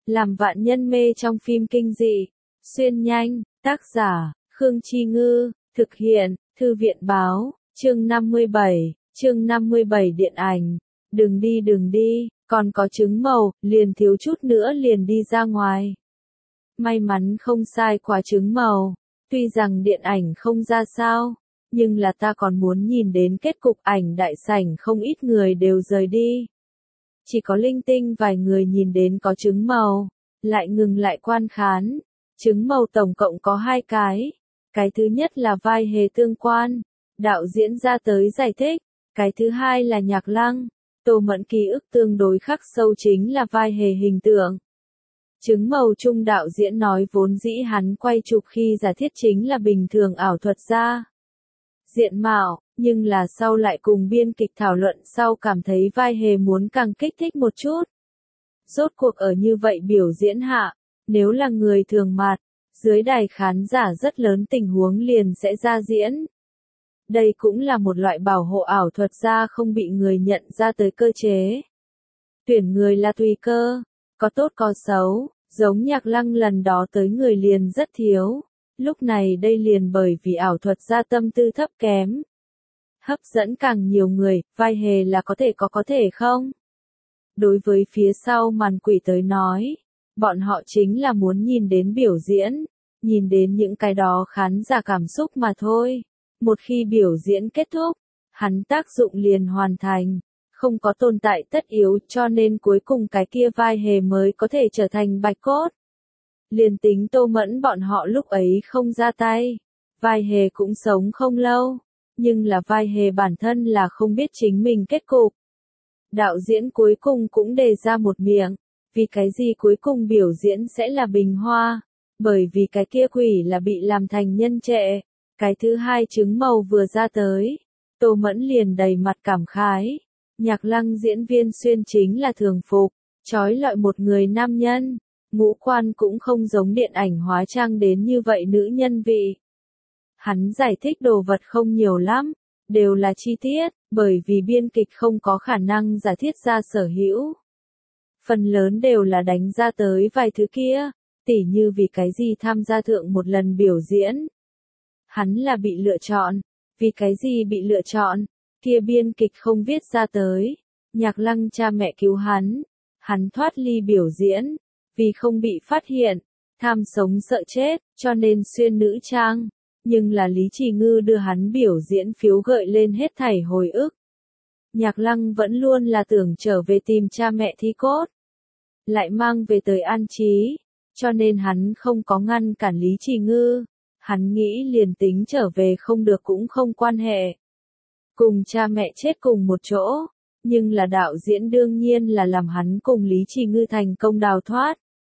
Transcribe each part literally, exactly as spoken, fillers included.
làm vạn nhân mê trong phim kinh dị. Xuyên nhanh, tác giả, Khương Chi Ngư, thực hiện, Thư viện Báo, chương năm mươi bảy, chương năm mươi bảy điện ảnh. Đừng đi đừng đi, còn có trứng màu, liền thiếu chút nữa liền đi ra ngoài. May mắn không sai quả trứng màu, tuy rằng điện ảnh không ra sao, nhưng là ta còn muốn nhìn đến kết cục. Ảnh đại sảnh không ít người đều rời đi. Chỉ có linh tinh vài người nhìn đến có trứng màu, lại ngừng lại quan khán. Trứng màu tổng cộng có hai cái. Cái thứ nhất là vai hề tương quan, đạo diễn ra tới giải thích. Cái thứ hai là Nhạc Lăng, Tô Mẫn ký ức tương đối khắc sâu chính là vai hề hình tượng. Trứng màu chung đạo diễn nói vốn dĩ hắn quay chụp khi giả thiết chính là bình thường ảo thuật gia diện mạo, nhưng là sau lại cùng biên kịch thảo luận sau cảm thấy vai hề muốn càng kích thích một chút. Rốt cuộc ở như vậy biểu diễn hạ, nếu là người thường mặt, dưới đài khán giả rất lớn tình huống liền sẽ ra diễn. Đây cũng là một loại bảo hộ ảo thuật gia không bị người nhận ra tới cơ chế. Tuyển người là tùy cơ, có tốt có xấu, giống Nhạc Lăng lần đó tới người liền rất thiếu. Lúc này đây liền bởi vì ảo thuật gia tâm tư thấp kém. Hấp dẫn càng nhiều người, vai hề là có thể có có thể không? Đối với phía sau màn quỷ tới nói, bọn họ chính là muốn nhìn đến biểu diễn, nhìn đến những cái đó khán giả cảm xúc mà thôi. Một khi biểu diễn kết thúc, hắn tác dụng liền hoàn thành, không có tồn tại tất yếu cho nên cuối cùng cái kia vai hề mới có thể trở thành bạch cốt. Liền tính Tô Mẫn bọn họ lúc ấy không ra tay, vai hề cũng sống không lâu, nhưng là vai hề bản thân là không biết chính mình kết cục. Đạo diễn cuối cùng cũng đề ra một miệng, vì cái gì cuối cùng biểu diễn sẽ là bình hoa, bởi vì cái kia quỷ là bị làm thành nhân trệ. Cái thứ hai trứng màu vừa ra tới, Tô Mẫn liền đầy mặt cảm khái. Nhạc Lăng diễn viên xuyên chính là thường phục, trói lọi một người nam nhân, ngũ quan cũng không giống điện ảnh hóa trang đến như vậy nữ nhân vị. Hắn giải thích đồ vật không nhiều lắm, đều là chi tiết, bởi vì biên kịch không có khả năng giả thiết ra sở hữu. Phần lớn đều là đánh ra tới vài thứ kia, tỉ như vì cái gì tham gia thượng một lần biểu diễn. Hắn là bị lựa chọn, vì cái gì bị lựa chọn, kia biên kịch không viết ra tới. Nhạc Lăng cha mẹ cứu hắn, hắn thoát ly biểu diễn, vì không bị phát hiện, tham sống sợ chết, cho nên xuyên nữ trang. Nhưng là Lý Trì Ngư đưa hắn biểu diễn phiếu gợi lên hết thảy hồi ức. Nhạc Lăng vẫn luôn là tưởng trở về tìm cha mẹ thi cốt, lại mang về tới an trí, cho nên hắn không có ngăn cản Lý Trì Ngư. Hắn nghĩ liền tính trở về không được cũng không quan hệ. Cùng cha mẹ chết cùng một chỗ, nhưng là đạo diễn đương nhiên là làm hắn cùng Lý Trì Ngư thành công đào thoát.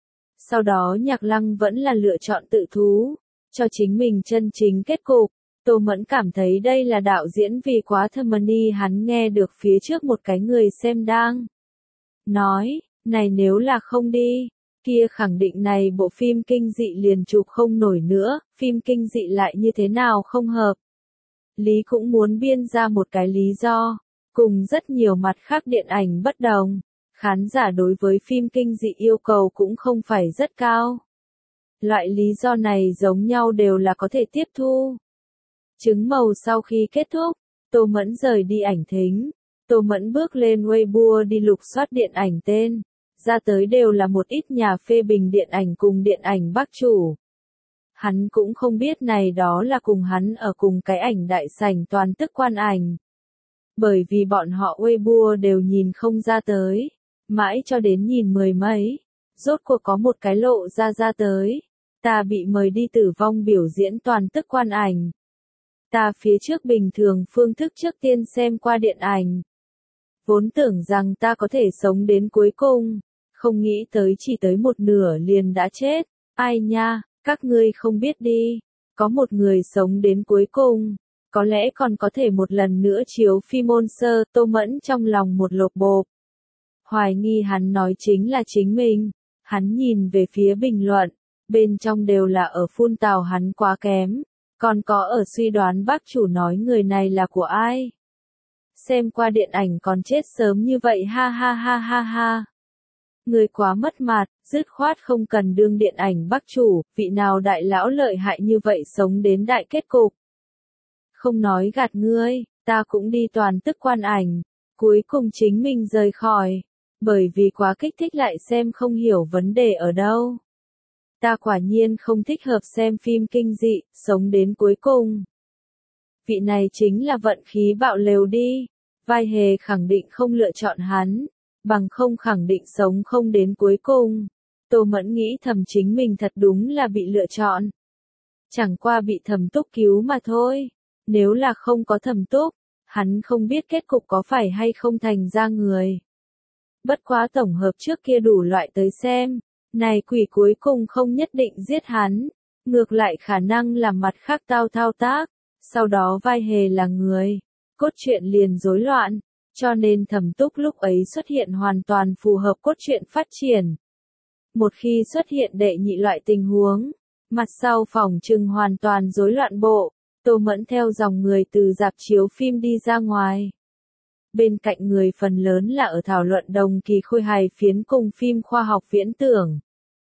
Sau đó Nhạc Lăng vẫn là lựa chọn tự thú, cho chính mình chân chính kết cục. Tô Mẫn cảm thấy đây là đạo diễn vì quá thâm ni. Hắn nghe được phía trước một cái người xem đang nói, này nếu là không đi, kia khẳng định này bộ phim kinh dị liền chụp không nổi nữa, phim kinh dị lại như thế nào không hợp. Lý cũng muốn biên ra một cái lý do, cùng rất nhiều mặt khác điện ảnh bất đồng, khán giả đối với phim kinh dị yêu cầu cũng không phải rất cao. Loại lý do này giống nhau đều là có thể tiếp thu. Trứng màu sau khi kết thúc, Tô Mẫn rời đi ảnh thính, Tô Mẫn bước lên Weibo đi lục soát điện ảnh tên. Ra tới đều là một ít nhà phê bình điện ảnh cùng điện ảnh bác chủ. Hắn cũng không biết này đó là cùng hắn ở cùng cái ảnh đại sảnh toàn tức quan ảnh. Bởi vì bọn họ Weibo đều nhìn không ra tới, mãi cho đến nhìn mười mấy, rốt cuộc có một cái lộ ra ra tới. Ta bị mời đi tử vong biểu diễn toàn tức quan ảnh. Ta phía trước bình thường phương thức trước tiên xem qua điện ảnh. Vốn tưởng rằng ta có thể sống đến cuối cùng. Không nghĩ tới chỉ tới một nửa liền đã chết. Ai nha, các ngươi không biết đi. Có một người sống đến cuối cùng. Có lẽ còn có thể một lần nữa chiếu phim môn sơ. Tô Mẫn trong lòng một lột bộp. Hoài nghi hắn nói chính là chính mình. Hắn nhìn về phía bình luận. Bên trong đều là ở phun tào hắn quá kém. Còn có ở suy đoán bác chủ nói người này là của ai. Xem qua điện ảnh còn chết sớm như vậy ha ha ha ha ha. Người quá mất mặt, dứt khoát không cần đương điện ảnh Bắc chủ, vị nào đại lão lợi hại như vậy sống đến đại kết cục. Không nói gạt ngươi, ta cũng đi toàn tức quan ảnh, cuối cùng chính mình rời khỏi, bởi vì quá kích thích lại xem không hiểu vấn đề ở đâu. Ta quả nhiên không thích hợp xem phim kinh dị, sống đến cuối cùng. Vị này chính là vận khí bạo lều đi, vai hề khẳng định không lựa chọn hắn, bằng không khẳng định sống không đến cuối cùng. Tô Mẫn nghĩ thầm chính mình thật đúng là bị lựa chọn. Chẳng qua bị Thẩm Túc cứu mà thôi, nếu là không có Thẩm Túc, hắn không biết kết cục có phải hay không thành ra người. Bất quá tổng hợp trước kia đủ loại tới xem, này quỷ cuối cùng không nhất định giết hắn, ngược lại khả năng làm mặt khác tao thao tác, sau đó vai hề là người, cốt truyện liền rối loạn, cho nên Thẩm Túc lúc ấy xuất hiện hoàn toàn phù hợp cốt truyện phát triển. Một khi xuất hiện đệ nhị loại tình huống, mặt sau phòng trừng hoàn toàn rối loạn bộ, Tô Mẫn theo dòng người từ rạp chiếu phim đi ra ngoài. Bên cạnh người phần lớn là ở thảo luận đồng kỳ khôi hài phiến cùng phim khoa học viễn tưởng.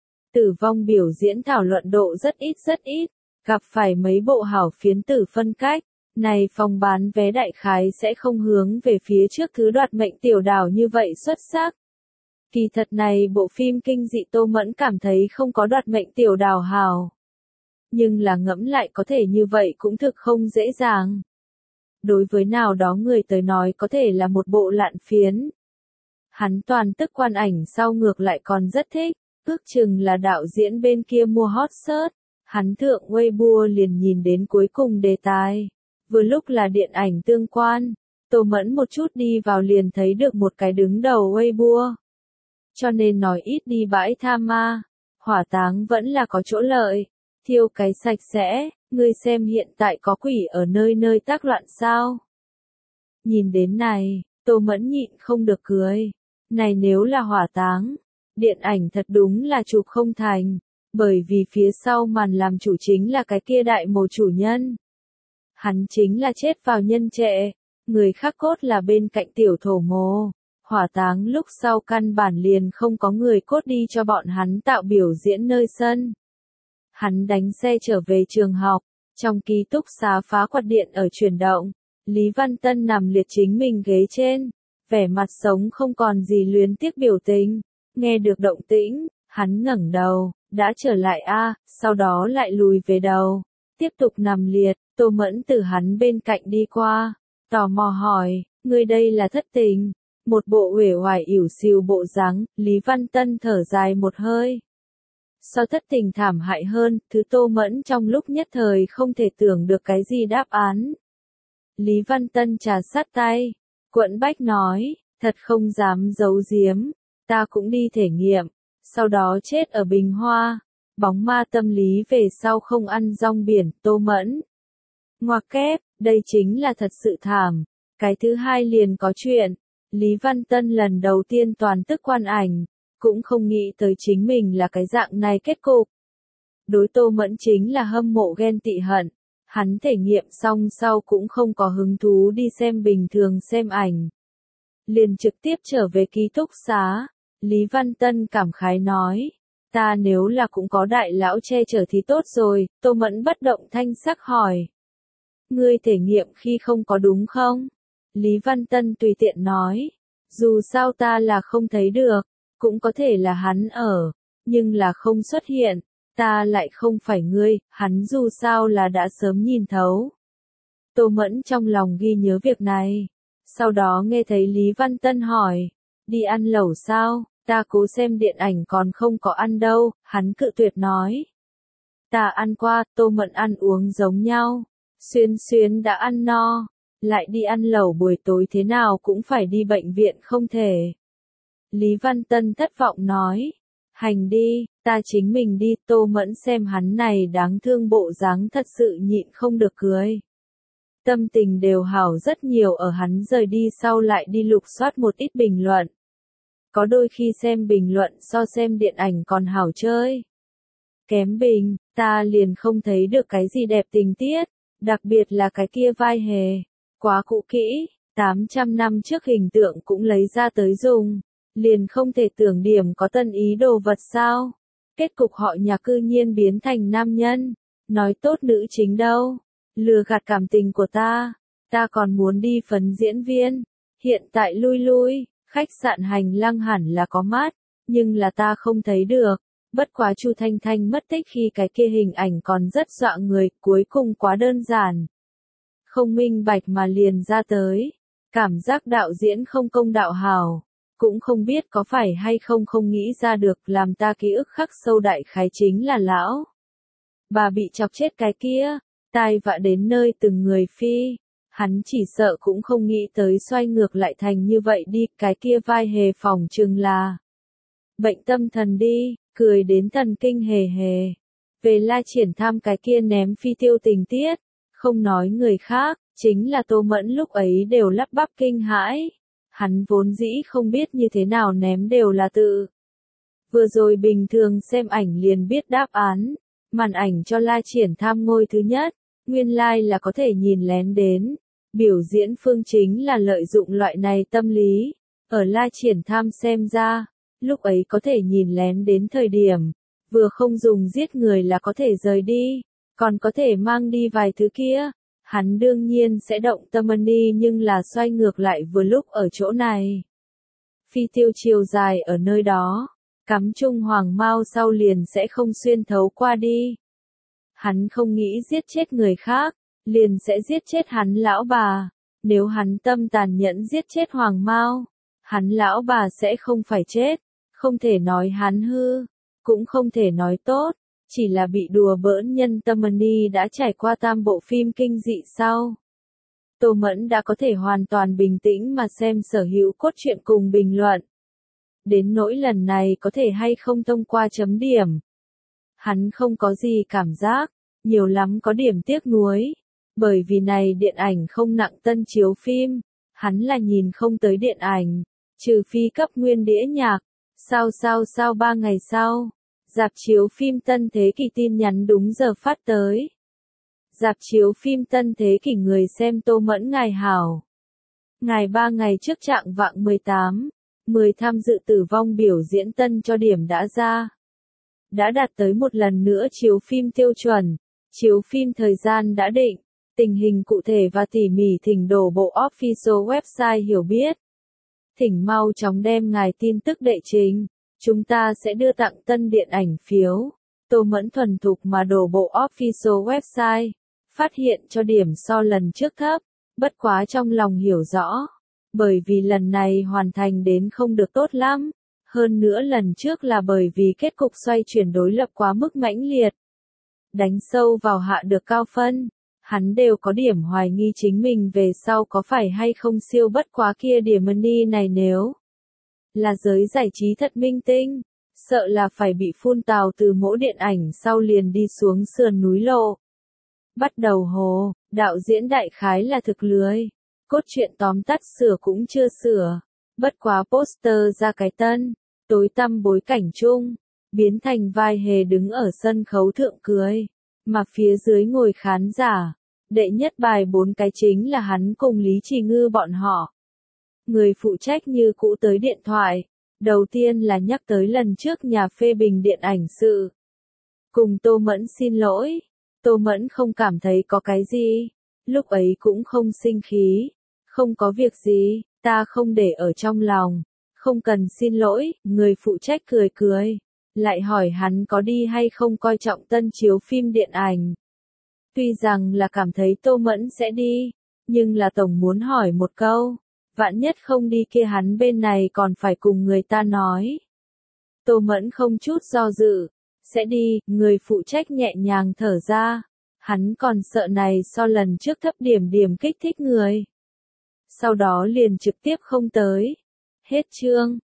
Tử vong biểu diễn thảo luận độ rất ít rất ít, gặp phải mấy bộ hảo phiến tử phân cách, này phòng bán vé đại khái sẽ không hướng về phía trước thứ đoạt mệnh tiểu đảo như vậy xuất sắc. Kỳ thật này bộ phim kinh dị Tô Mẫn cảm thấy không có đoạt mệnh tiểu đảo hào. Nhưng là ngẫm lại có thể như vậy cũng thực không dễ dàng. Đối với nào đó người tới nói có thể là một bộ lạn phiến. Hắn toàn tức quan ảnh sau ngược lại còn rất thích, ước chừng là đạo diễn bên kia mua hot search. Hắn thượng Weibo liền nhìn đến cuối cùng đề tài. Vừa lúc là điện ảnh tương quan, Tô Mẫn một chút đi vào liền thấy được một cái đứng đầu Weibo. Cho nên nói ít đi bãi tha ma, hỏa táng vẫn là có chỗ lợi, thiêu cái sạch sẽ, ngươi xem hiện tại có quỷ ở nơi nơi tác loạn sao. Nhìn đến này, Tô Mẫn nhịn không được cười, này nếu là hỏa táng, điện ảnh thật đúng là chụp không thành, bởi vì phía sau màn làm chủ chính là cái kia đại mồ chủ nhân. Hắn chính là chết vào nhân trệ, người khác cốt là bên cạnh tiểu thổ mồ. Hỏa táng lúc sau căn bản liền không có người cốt đi cho bọn hắn tạo biểu diễn nơi sân. Hắn đánh xe trở về trường học, trong ký túc xá phá quạt điện ở chuyển động, Lý Văn Tân nằm liệt chính mình ghế trên, vẻ mặt sống không còn gì luyến tiếc biểu tình, nghe được động tĩnh, hắn ngẩng đầu, đã trở lại a, sau đó lại lùi về đầu, tiếp tục nằm liệt, Tô Mẫn từ hắn bên cạnh đi qua, tò mò hỏi, ngươi đây là thất tình? Một bộ uể oải ỉu xìu bộ dáng, Lý Văn Tân thở dài một hơi. So thất tình thảm hại hơn, thứ Tô Mẫn trong lúc nhất thời không thể tưởng được cái gì đáp án. Lý Văn Tân trà sát tay, quẫn bách nói, thật không dám giấu giếm, ta cũng đi thể nghiệm, sau đó chết ở Bình Hoa, bóng ma tâm lý về sau không ăn rong biển, Tô Mẫn. Ngoặc kép, đây chính là thật sự thảm, cái thứ hai liền có chuyện. Lý Văn Tân lần đầu tiên toàn tức quan ảnh, cũng không nghĩ tới chính mình là cái dạng này kết cục. Đối Tô Mẫn chính là hâm mộ ghen tị hận, hắn thể nghiệm xong sau cũng không có hứng thú đi xem bình thường xem ảnh. Liền trực tiếp trở về ký túc xá, Lý Văn Tân cảm khái nói, ta nếu là cũng có đại lão che chở thì tốt rồi, Tô Mẫn bất động thanh sắc hỏi. Ngươi thể nghiệm khi không có đúng không? Lý Văn Tân tùy tiện nói, dù sao ta là không thấy được, cũng có thể là hắn ở, nhưng là không xuất hiện, ta lại không phải ngươi, hắn dù sao là đã sớm nhìn thấu. Tô Mẫn trong lòng ghi nhớ việc này, sau đó nghe thấy Lý Văn Tân hỏi, đi ăn lẩu sao, ta cố xem điện ảnh còn không có ăn đâu, hắn cự tuyệt nói. Ta ăn qua, Tô Mẫn ăn uống giống nhau, xuyên xuyên đã ăn no. Lại đi ăn lẩu buổi tối thế nào cũng phải đi bệnh viện không thể. Lý Văn Tân thất vọng nói, hành đi, ta chính mình đi, Tô Mẫn xem hắn này đáng thương bộ dáng thật sự nhịn không được cười. Tâm tình đều hảo rất nhiều ở hắn rời đi sau lại đi lục soát một ít bình luận. Có đôi khi xem bình luận so xem điện ảnh còn hảo chơi. Kém bình, ta liền không thấy được cái gì đẹp tình tiết, đặc biệt là cái kia vai hề. Quá cũ kỹ, tám trăm năm trước hình tượng cũng lấy ra tới dùng, liền không thể tưởng điểm có tân ý đồ vật sao. Kết cục họ nhà cư nhiên biến thành nam nhân, nói tốt nữ chính đâu, lừa gạt cảm tình của ta, ta còn muốn đi phấn diễn viên, hiện tại lui lui, khách sạn Hành Lang hẳn là có mát, nhưng là ta không thấy được, bất quá Chu Thanh Thanh mất tích khi cái kia hình ảnh còn rất dọa người, cuối cùng quá đơn giản. Không minh bạch mà liền ra tới, cảm giác đạo diễn không công đạo hào, cũng không biết có phải hay không không nghĩ ra được, làm ta ký ức khắc sâu đại khái chính là lão bà bị chọc chết cái kia, tai vạ đến nơi từng người phi, hắn chỉ sợ cũng không nghĩ tới xoay ngược lại thành như vậy đi, cái kia vai hề phòng chừng là bệnh tâm thần đi, cười đến thần kinh hề hề. Về La Triển Tham cái kia ném phi tiêu tình tiết, không nói người khác, chính là Tô Mẫn lúc ấy đều lắp bắp kinh hãi. Hắn vốn dĩ không biết như thế nào ném đều là tự. Vừa rồi bình thường xem ảnh liền biết đáp án, màn ảnh cho La Triển Tham ngôi thứ nhất, nguyên lai like là có thể nhìn lén đến. Biểu diễn phương chính là lợi dụng loại này tâm lý, ở La Triển Tham xem ra, lúc ấy có thể nhìn lén đến thời điểm, vừa không dùng giết người là có thể rời đi, còn có thể mang đi vài thứ kia. Hắn đương nhiên sẽ động tâm đi, nhưng là xoay ngược lại vừa lúc ở chỗ này. Phi tiêu chiều dài ở nơi đó, cắm trung hoàng mao sau liền sẽ không xuyên thấu qua đi. Hắn không nghĩ giết chết người khác, liền sẽ giết chết hắn lão bà. Nếu hắn tâm tàn nhẫn giết chết hoàng mao, hắn lão bà sẽ không phải chết. Không thể nói hắn hư, cũng không thể nói tốt. Chỉ là bị đùa bỡn nhân tâm đi đã trải qua tam bộ phim kinh dị sau. Tô Mẫn đã có thể hoàn toàn bình tĩnh mà xem sở hữu cốt truyện cùng bình luận. Đến nỗi lần này có thể hay không thông qua chấm điểm. Hắn không có gì cảm giác, nhiều lắm có điểm tiếc nuối. Bởi vì này điện ảnh không nặng tân chiếu phim, hắn là nhìn không tới điện ảnh, trừ phi cấp nguyên đĩa nhạc. Sao sao sao ba ngày sau. Rạp chiếu phim Tân Thế Kỷ tin nhắn đúng giờ phát tới. Rạp chiếu phim Tân Thế Kỷ người xem Tô Mẫn ngài hảo. Ngài ba ngày trước trạng vạng mười tám, mười tham dự tử vong biểu diễn tân cho điểm đã ra. Đã đạt tới một lần nữa chiếu phim tiêu chuẩn, chiếu phim thời gian đã định, tình hình cụ thể và tỉ mỉ thỉnh đổ bộ official website hiểu biết. Thỉnh mau chóng đem ngài tin tức đệ trình. Chúng ta sẽ đưa tặng tân điện ảnh phiếu. Tô Mẫn thuần thục mà đổ bộ official website. Phát hiện cho điểm so lần trước thấp. Bất quá trong lòng hiểu rõ. Bởi vì lần này hoàn thành đến không được tốt lắm. Hơn nữa lần trước là bởi vì kết cục xoay chuyển đối lập quá mức mãnh liệt. Đánh sâu vào hạ được cao phân. Hắn đều có điểm hoài nghi chính mình về sau có phải hay không siêu bất quá kia điểm money này nếu là giới giải trí thật minh tinh, sợ là phải bị phun tào từ mỗi điện ảnh sau liền đi xuống sườn núi lộ. Bắt đầu hồ, đạo diễn đại khái là thực lười, cốt truyện tóm tắt sửa cũng chưa sửa, bất quá poster ra cái tân, tối tăm bối cảnh chung, biến thành vai hề đứng ở sân khấu thượng cười, mà phía dưới ngồi khán giả, đệ nhất bài bốn cái chính là hắn cùng Lý Trì Ngư bọn họ. Người phụ trách như cũ tới điện thoại, đầu tiên là nhắc tới lần trước nhà phê bình điện ảnh sự. Cùng Tô Mẫn xin lỗi, Tô Mẫn không cảm thấy có cái gì, lúc ấy cũng không sinh khí, không có việc gì, ta không để ở trong lòng, không cần xin lỗi, người phụ trách cười cười, lại hỏi hắn có đi hay không coi trọng tân chiếu phim điện ảnh. Tuy rằng là cảm thấy Tô Mẫn sẽ đi, nhưng là tổng muốn hỏi một câu. Vạn nhất không đi kia hắn bên này còn phải cùng người ta nói. Tô Mẫn không chút do dự, sẽ đi, người phụ trách nhẹ nhàng thở ra. Hắn còn sợ này so lần trước thấp điểm điểm kích thích người. Sau đó liền trực tiếp không tới. Hết chương.